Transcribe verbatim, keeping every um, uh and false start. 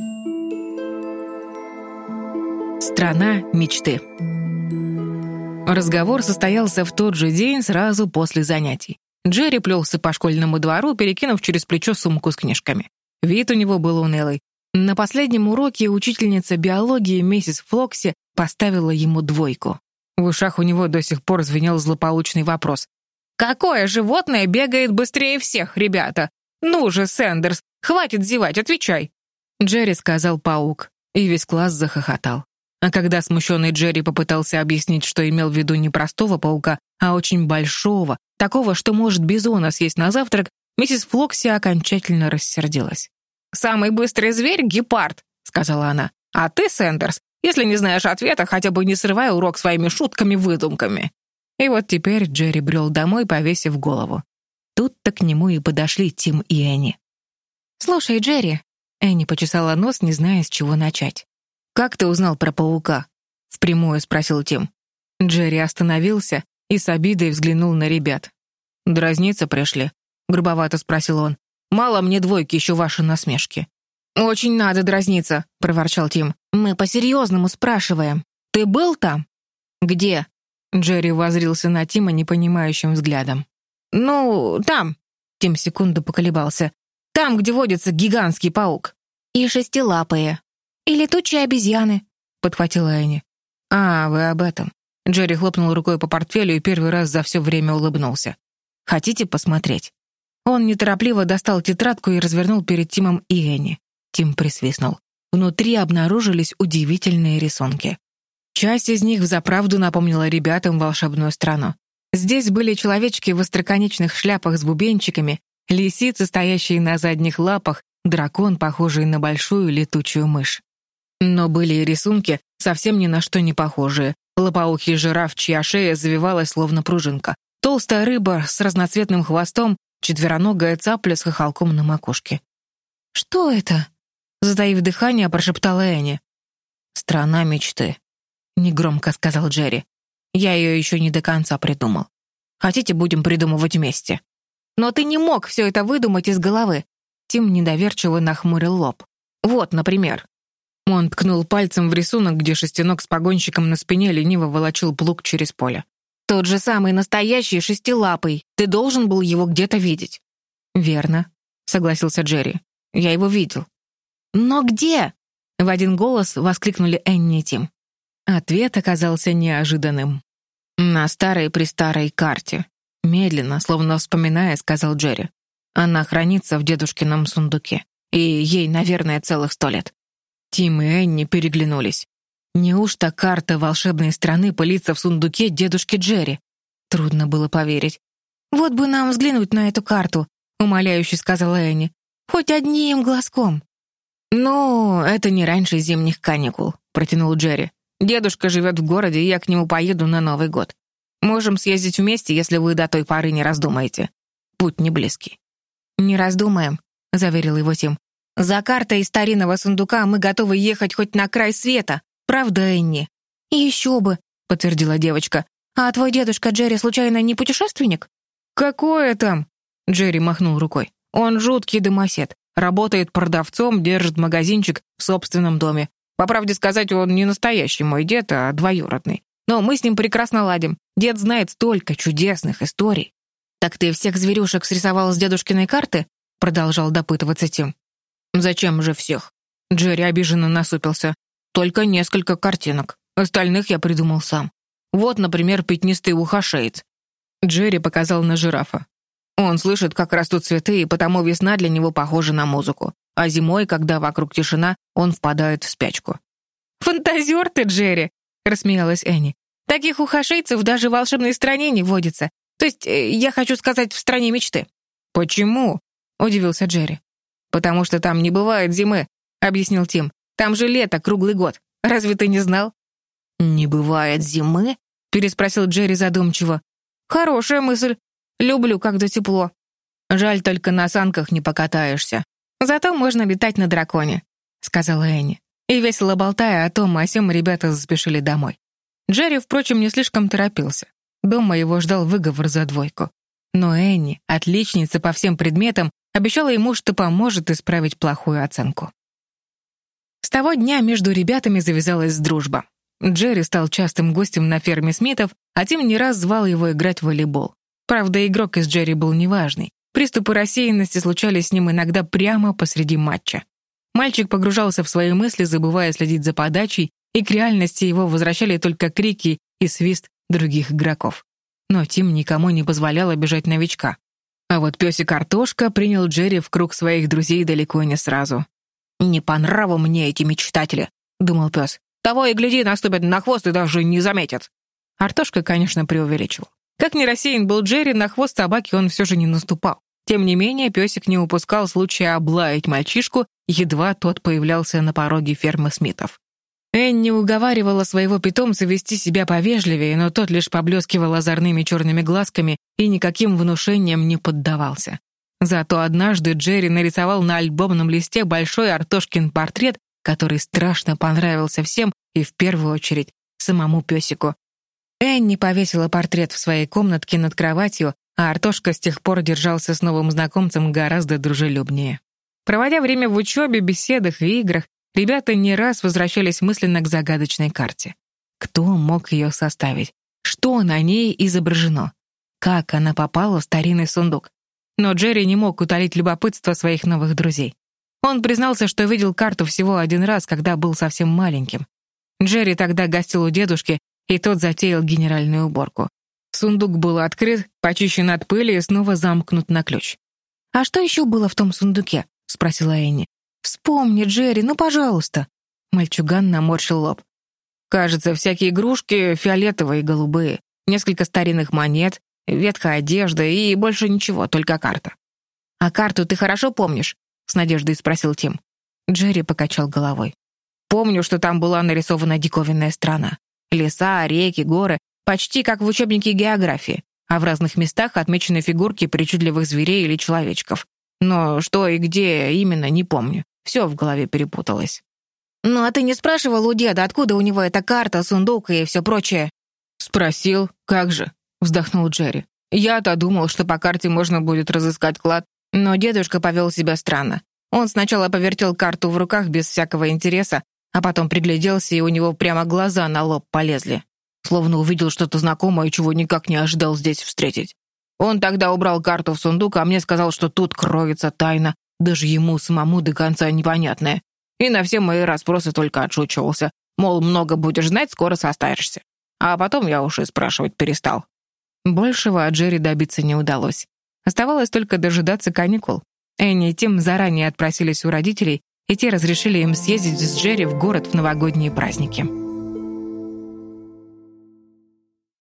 Страна мечты. Разговор состоялся в тот же день сразу после занятий. Джерри плелся по школьному двору, перекинув через плечо сумку с книжками. Вид у него был унылый. На последнем уроке учительница биологии миссис Флокси поставила ему двойку. В ушах у него до сих пор звенел злополучный вопрос. «Какое животное бегает быстрее всех, ребята? Ну же, Сэндерс, хватит зевать, отвечай!» Джерри сказал паук, и весь класс захохотал. А когда смущенный Джерри попытался объяснить, что имел в виду не простого паука, а очень большого, такого, что может бизона съесть на завтрак, миссис Флокси окончательно рассердилась. «Самый быстрый зверь — гепард», — сказала она. «А ты, Сэндерс, если не знаешь ответа, хотя бы не срывай урок своими шутками-выдумками». И вот теперь Джерри брел домой, повесив голову. Тут-то к нему и подошли Тим и Энни. «Слушай, Джерри», — Энни почесала нос, не зная, с чего начать. «Как ты узнал про паука?» — впрямую спросил Тим. Джерри остановился и с обидой взглянул на ребят. «Дразниться пришли?» — грубовато спросил он. «Мало мне двойки, еще ваши насмешки». «Очень надо дразниться», — проворчал Тим. «Мы по-серьезному спрашиваем. Ты был там?» «Где?» — Джерри воззрился на Тима непонимающим взглядом. «Ну, там», — Тим секунду поколебался. «Там, где водится гигантский паук». «И шестилапые. И летучие обезьяны», — подхватила Энни. «А, вы об этом». Джерри хлопнул рукой по портфелю и первый раз за все время улыбнулся. «Хотите посмотреть?» Он неторопливо достал тетрадку и развернул перед Тимом и Энни. Тим присвистнул. Внутри обнаружились удивительные рисунки. Часть из них взаправду напомнила ребятам волшебную страну. Здесь были человечки в остроконечных шляпах с бубенчиками, лисицы, стоящие на задних лапах, дракон, похожий на большую летучую мышь. Но были и рисунки, совсем ни на что не похожие. Лопоухий жираф, чья шея завивалась словно пружинка. Толстая рыба с разноцветным хвостом, четвероногая цапля с хохолком на макушке. «Что это?» — затаив дыхание, прошептала Энни. «Страна мечты», — негромко сказал Джерри. «Я ее еще не до конца придумал. Хотите, будем придумывать вместе?» «Но ты не мог все это выдумать из головы». Тим недоверчиво нахмурил лоб. «Вот, например». Он ткнул пальцем в рисунок, где шестенок с погонщиком на спине лениво волочил плуг через поле. «Тот же самый настоящий шестилапый. Ты должен был его где-то видеть». «Верно», — согласился Джерри. «Я его видел». «Но где?» — в один голос воскликнули Энни и Тим. Ответ оказался неожиданным. «На старой-престарой карте», — медленно, словно вспоминая, сказал Джерри. «Она хранится в дедушкином сундуке, и ей, наверное, целых сто лет». Тим и Энни переглянулись. Неужто карта волшебной страны пылится в сундуке дедушки Джерри? Трудно было поверить. «Вот бы нам взглянуть на эту карту», — умоляюще сказала Энни. «Хоть одним глазком». «Ну, это не раньше зимних каникул», — протянул Джерри. «Дедушка живет в городе, и я к нему поеду на Новый год. Можем съездить вместе, если вы до той поры не раздумаете. Путь не близкий». «Не раздумаем», — заверил его Тим. «За картой из старинного сундука мы готовы ехать хоть на край света. Правда, Энни?» «Еще бы», — подтвердила девочка. «А твой дедушка Джерри случайно не путешественник?» «Какое там?» — Джерри махнул рукой. «Он жуткий домосед. Работает продавцом, держит магазинчик в собственном доме. По правде сказать, он не настоящий мой дед, а двоюродный. Но мы с ним прекрасно ладим. Дед знает столько чудесных историй». «Так ты всех зверюшек срисовал с дедушкиной карты?» — продолжал допытываться Тим. «Зачем же всех?» Джерри обиженно насупился. «Только несколько картинок. Остальных я придумал сам. Вот, например, пятнистый ухошеец». Джерри показал на жирафа. Он слышит, как растут цветы, и потому весна для него похожа на музыку. А зимой, когда вокруг тишина, он впадает в спячку. «Фантазер ты, Джерри!» — рассмеялась Энни. «Таких ухошейцев даже в волшебной стране не водится. То есть, я хочу сказать, в стране мечты». «Почему?» — удивился Джерри. «Потому что там не бывает зимы», — объяснил Тим. «Там же лето круглый год. Разве ты не знал?» «Не бывает зимы?» — переспросил Джерри задумчиво. «Хорошая мысль. Люблю, когда тепло. Жаль, только на санках не покатаешься. Зато можно летать на драконе», — сказала Энни. И весело болтая о том о сём, ребята заспешили домой. Джерри, впрочем, не слишком торопился. Дома его ждал выговор за двойку. Но Энни, отличница по всем предметам, обещала ему, что поможет исправить плохую оценку. С того дня между ребятами завязалась дружба. Джерри стал частым гостем на ферме Смитов, а Тим не раз звал его играть в волейбол. Правда, игрок из Джерри был неважный. Приступы рассеянности случались с ним иногда прямо посреди матча. Мальчик погружался в свои мысли, забывая следить за подачей, и к реальности его возвращали только крики и свист других игроков. Но Тим никому не позволял обижать новичка. А вот песик Артошка принял Джерри в круг своих друзей далеко не сразу. «Не по нраву мне эти мечтатели», — думал пес. «Того и гляди, наступят на хвост и даже не заметят». Артошка, конечно, преувеличивал. Как ни рассеян был Джерри, на хвост собаки он все же не наступал. Тем не менее, песик не упускал случая облаять мальчишку, едва тот появлялся на пороге фермы Смитов. Энни уговаривала своего питомца вести себя повежливее, но тот лишь поблескивал озорными черными глазками и никаким внушением не поддавался. Зато однажды Джерри нарисовал на альбомном листе большой Артошкин портрет, который страшно понравился всем и в первую очередь самому песику. Энни повесила портрет в своей комнатке над кроватью, а Артошка с тех пор держался с новым знакомцем гораздо дружелюбнее. Проводя время в учебе, беседах и играх, ребята не раз возвращались мысленно к загадочной карте. Кто мог ее составить? Что на ней изображено? Как она попала в старинный сундук? Но Джерри не мог утолить любопытство своих новых друзей. Он признался, что видел карту всего один раз, когда был совсем маленьким. Джерри тогда гостил у дедушки, и тот затеял генеральную уборку. Сундук был открыт, почищен от пыли и снова замкнут на ключ. «А что еще было в том сундуке?» — спросила Энни. «Вспомни, Джерри, ну, пожалуйста». Мальчуган наморщил лоб. «Кажется, всякие игрушки фиолетовые и голубые, несколько старинных монет, ветхая одежда и больше ничего, только карта». «А карту ты хорошо помнишь?» — с надеждой спросил Тим. Джерри покачал головой. «Помню, что там была нарисована диковинная страна. Леса, реки, горы, почти как в учебнике географии, а в разных местах отмечены фигурки причудливых зверей или человечков. Но что и где именно, не помню. Все в голове перепуталось». «Ну а ты не спрашивал у деда, откуда у него эта карта, сундук и все прочее?» «Спросил, как же», — вздохнул Джерри. «Я-то думал, что по карте можно будет разыскать клад, но дедушка повел себя странно. Он сначала повертел карту в руках без всякого интереса, а потом пригляделся, и у него прямо глаза на лоб полезли. Словно увидел что-то знакомое, чего никак не ожидал здесь встретить. Он тогда убрал карту в сундук, а мне сказал, что тут кроется тайна, даже ему самому до конца непонятная. И на все мои расспросы только отшучивался. Мол, много будешь знать, скоро состаришься. А потом я уж и спрашивать перестал». Большего от Джерри добиться не удалось. Оставалось только дожидаться каникул. Энни и Тим заранее отпросились у родителей, и те разрешили им съездить с Джерри в город в новогодние праздники.